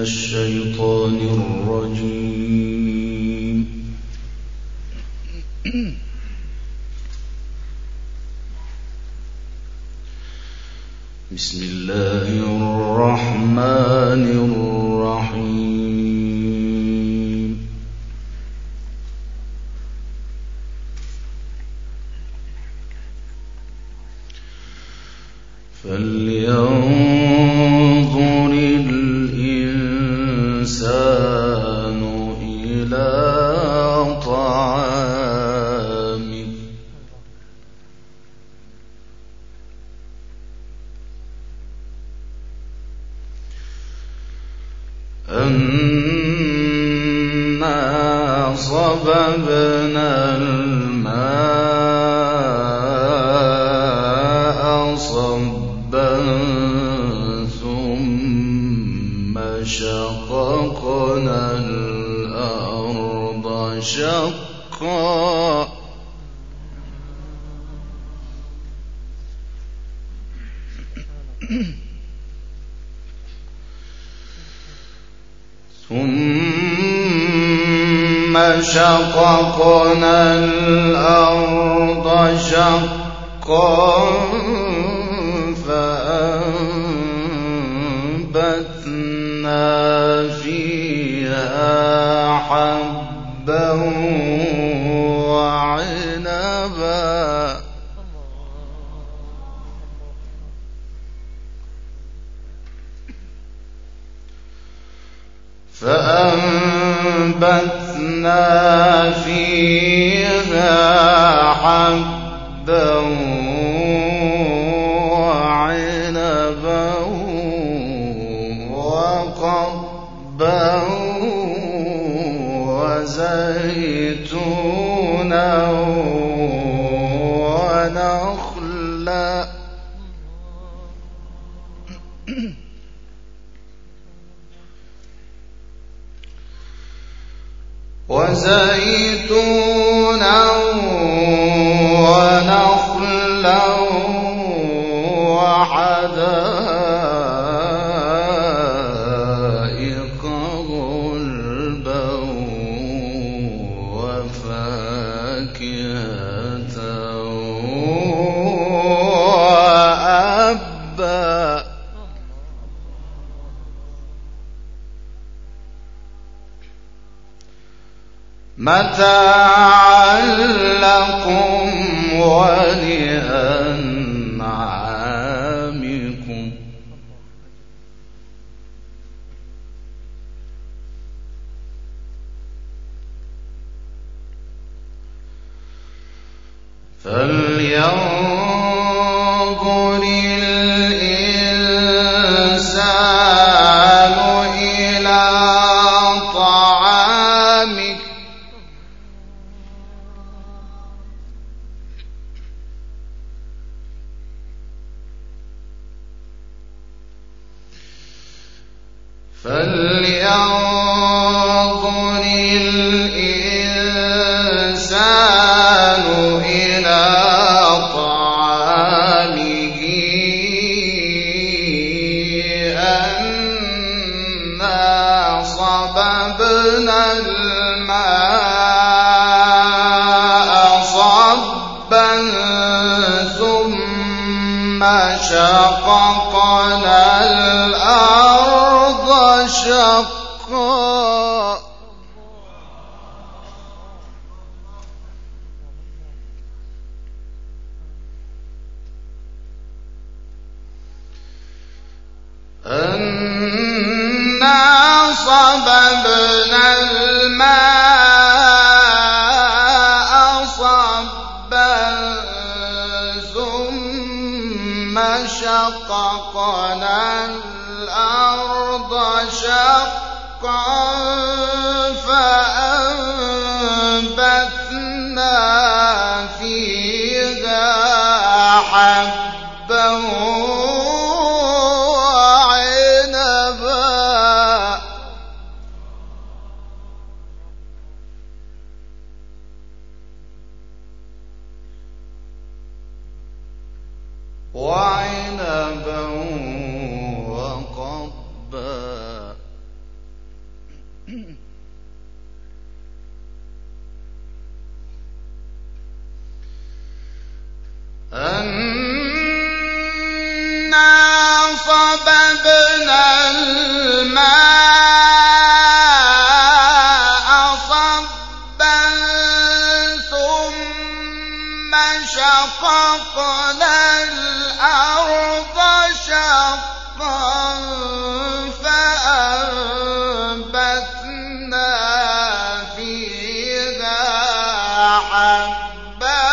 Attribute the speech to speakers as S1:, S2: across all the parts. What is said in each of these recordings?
S1: الشيطان الرجيم. بسم الله الرحمن الرحيم. فلينظر الإنسان إلى طعامه أنا صببنا الماء صبا ثم شققنا الأرض شقا ثم شققنا الأرض شقا فأنبتنا فيها حبا وعنبا وعنبا وقضبا وزيتونا ونخلا ونخلا وحدائق غلبا وفاكهة وأبا متاعا لكم ولأنعامكم. فلينظر الإنسان إلى طعامه فلينظر الإنسان إلى طعامه أنا صببنا الماء صبا ثم شققنا الأرض شقا أنا صببنا الماء صبا ثم شققنا الأرض شقا فأنبتنا فيها حبا وعنبا وقضبا صببنا الماء صبا ثم شققنا الأرض شقا فأنبتنا فيها حبا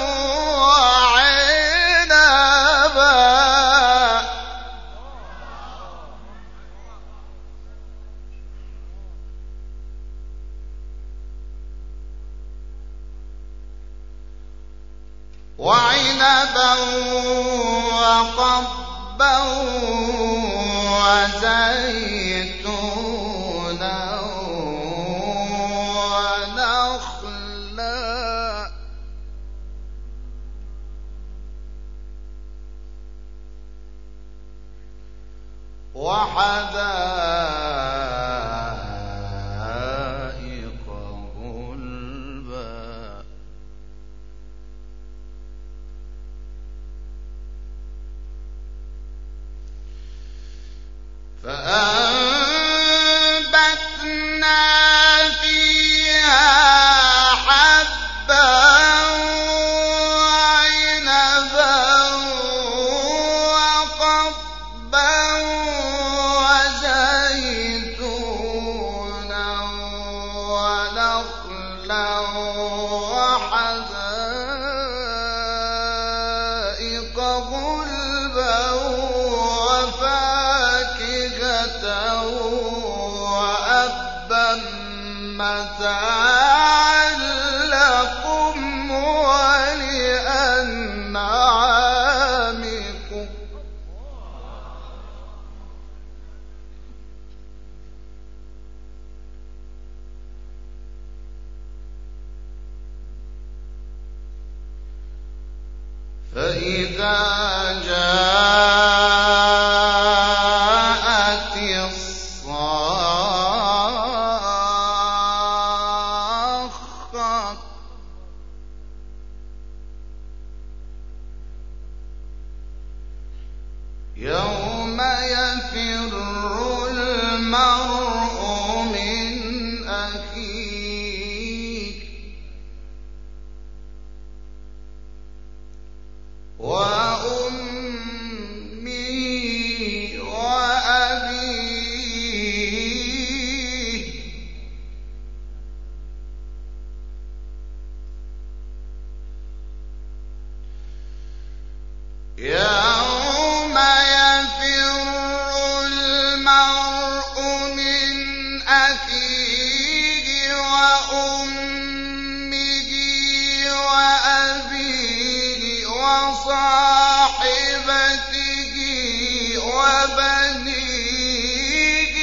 S1: وعنبا وقضبا وزيتونا ونخلا وحدائق غلبا فأنبتنا فيها حبا وعنبا وقضبا وزيتونا ونخلا وحدائق غلبا وأبا متاعا لكم ولأنعامكم فإذا جاءت الصاخة يوم يفر المرء من أخيه وأمه وأبيه يوم يفر المرء من أخيه وأمه وأبيه وصاحبته وبنيه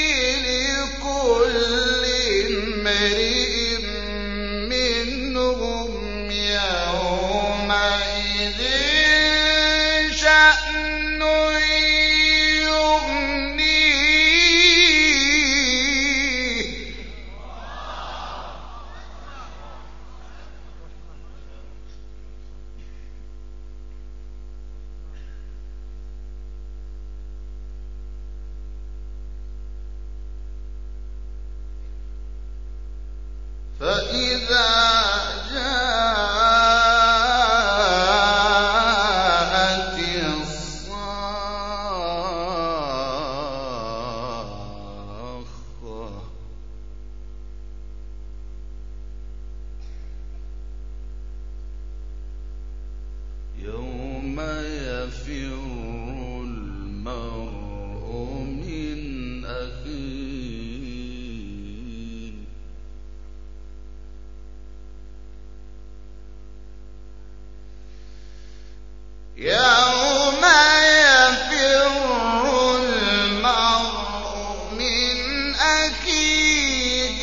S1: لكل امرئ منهم يومئذ شأن يغنيه فإذا جاءت الصاخة يوم يفر المرء من أخيه يوم يفر المرء من أخيه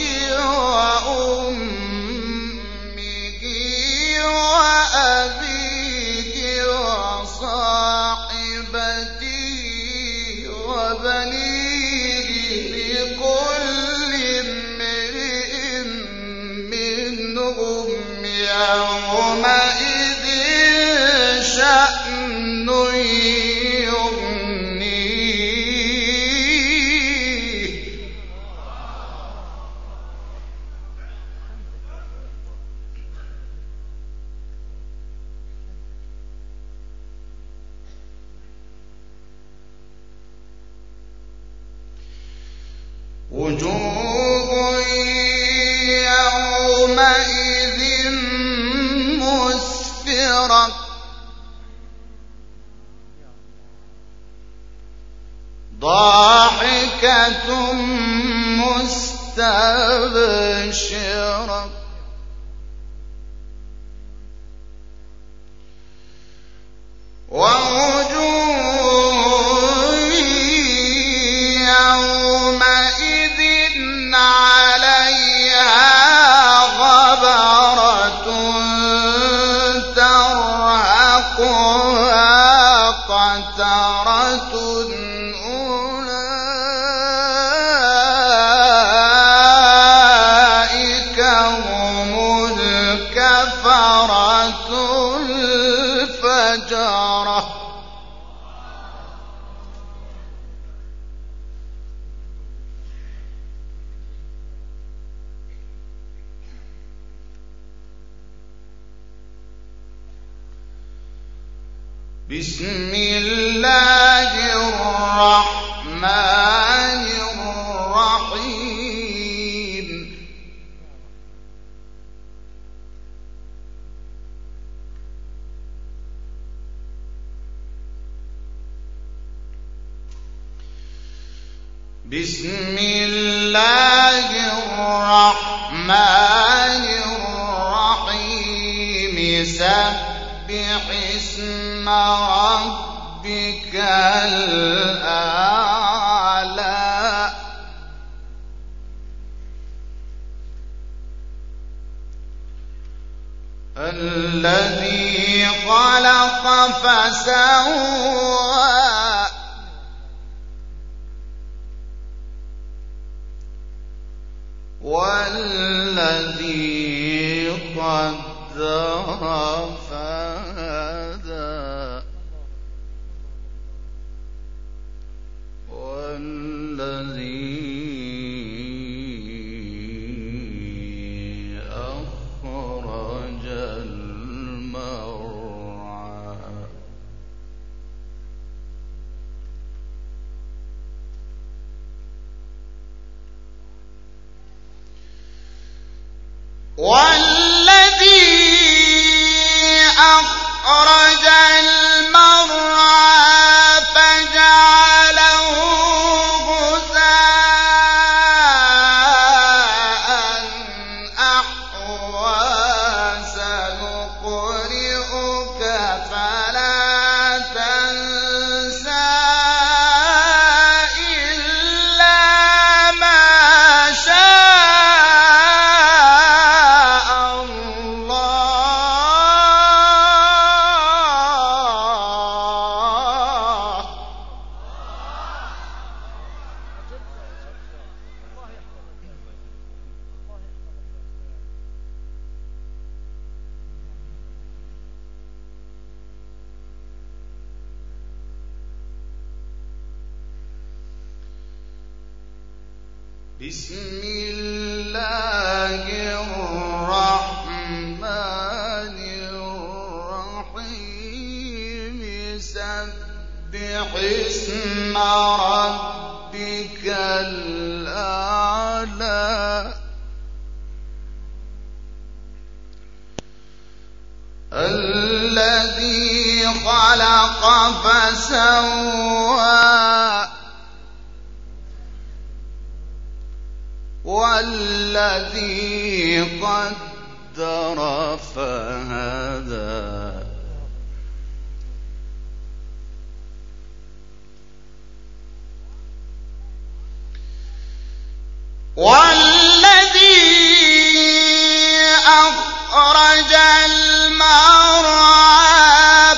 S1: وأمه وأبيه وصاحبته وبنيه لكل امرئ منهم يومئذ شأن يغنيه وجوه يومئذ مسفرة ضاحكة مستبشرة ووجوه يومئذ عليها غبرة ترهقها قترة أولئك هم الكفرة الفجرة بسم الله الرحمن الرحيم بسم الله الرحمن الرحيم سبح اسم ربك الأعلى الذي خلق فسوى والذي قدر فهدى والذي أخرج المرعى والذي أخرج المرعى فجعله غثاء أحوى سنقرئك فلا تنسى إلا ما شاء الله بسم الله الرحمن الرحيم سبح اسم ربك الأعلى الذي خلق فسوى والذي قدر فهدى والذي أخرج المرعى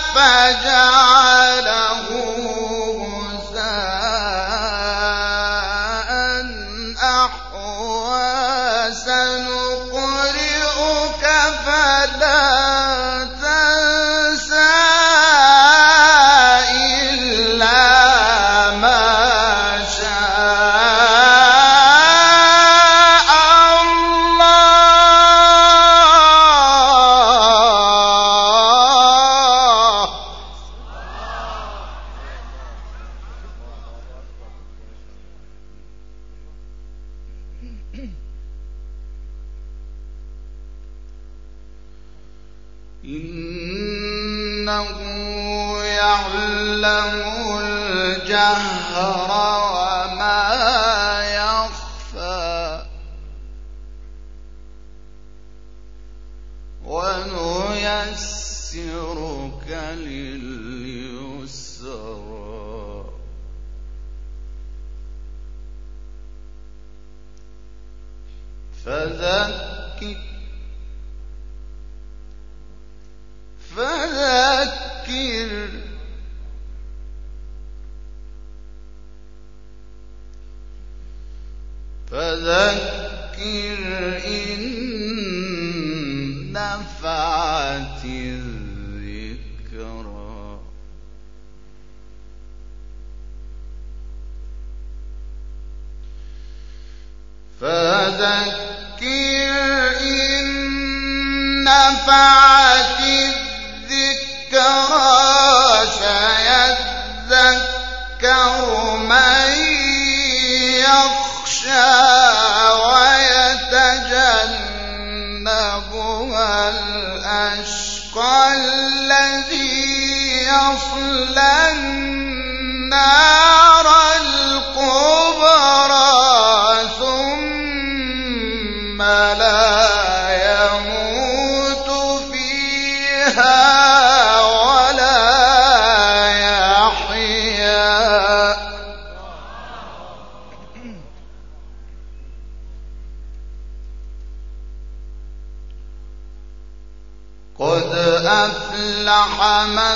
S1: فجعله غثاء أحوى سنقرئك فلا تنسى إلا ما شاء إنه يعلم الجهر وما يخفى ونيسرك لليسرى فذكر إن نفعت الذكرى سيذكر من يخشى ويتجنبها الأشقى الذي يصلى النار الكبرى ثم لا يموت فيها ولا يحيا قد أفلح من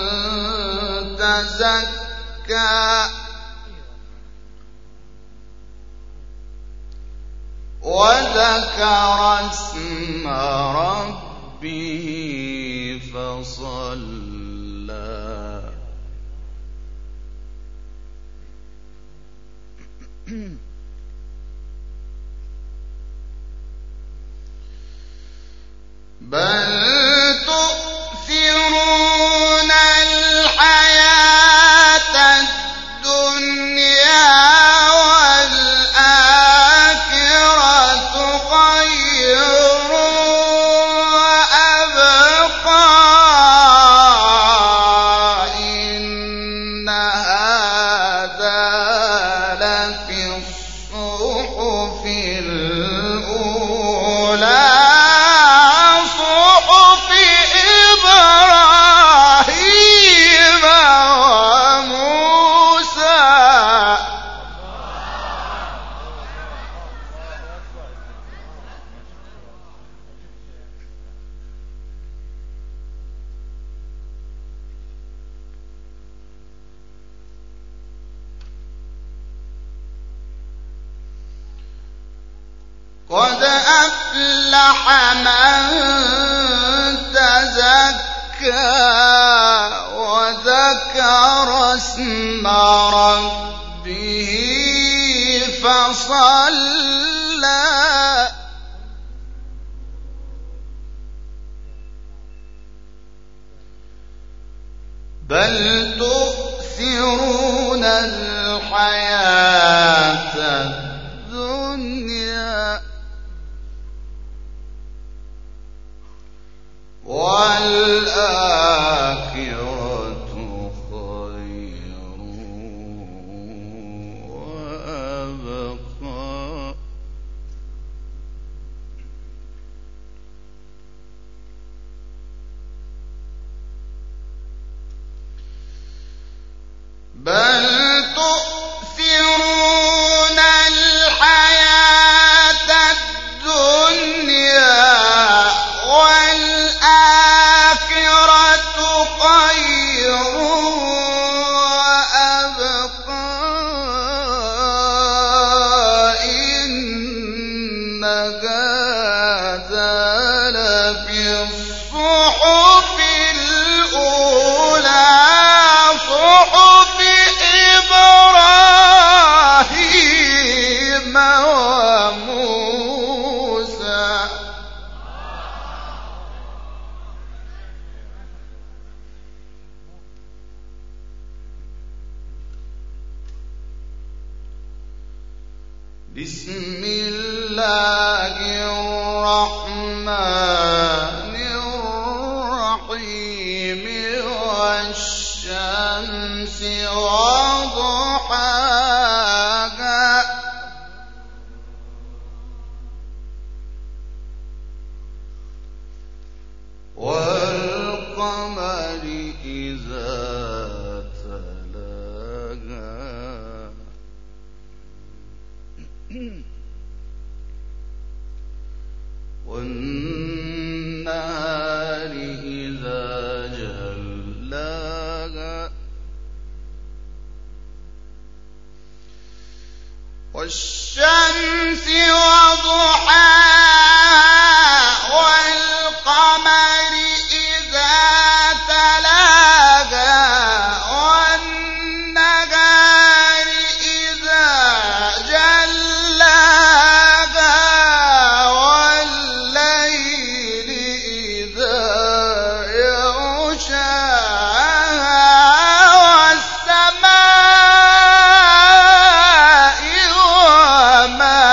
S1: تزكى وذكر اسم ربه فصلى بل تؤثرون الحياة الدنيا والآخرة خير وأبقى إن هذا لفي الصحف الأولى قد أفلح من تزكى وذكر اسم ربه فصلى بل تؤثرون الحياة الدنيا والآخرة خير وأبقى بل تؤثرون الحياة الدنيا والآخرة خير وأبقى إن هذا لفي الصحف الأولى صحف إبراهيم وموسى بسم الله الرحمن الرحيم وضحاها والقمر إذا تلاها والنهار إذا جلاها والشمس وضحاها والقمر إذا تلاها والنهار إذا جلاها والليل إذا يغشاها والسماء وما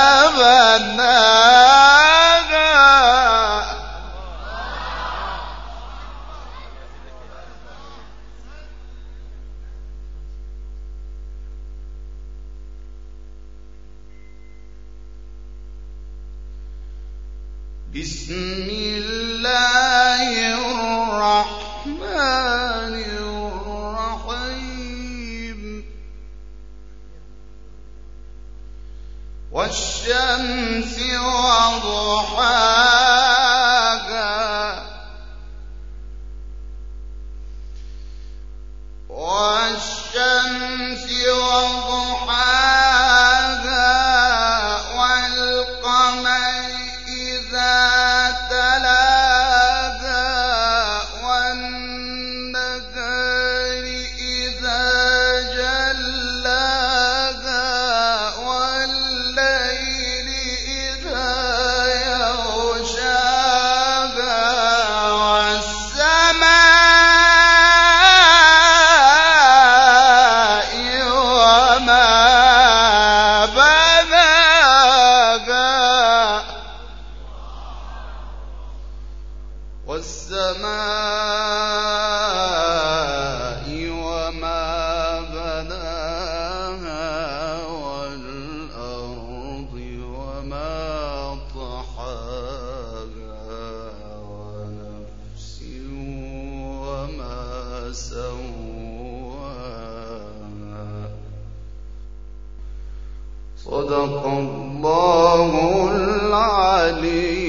S1: بناها بسم الله الرحمن الرحيم والشمس وضحاها والشمس وضحاها والقمر إذا تلاها والنهار إذا جلاها والليل إذا يغشاها والسماء وما بناها والسماء وما بناها والأرض وما طحاها ونفس وما سواها صدق الله العلي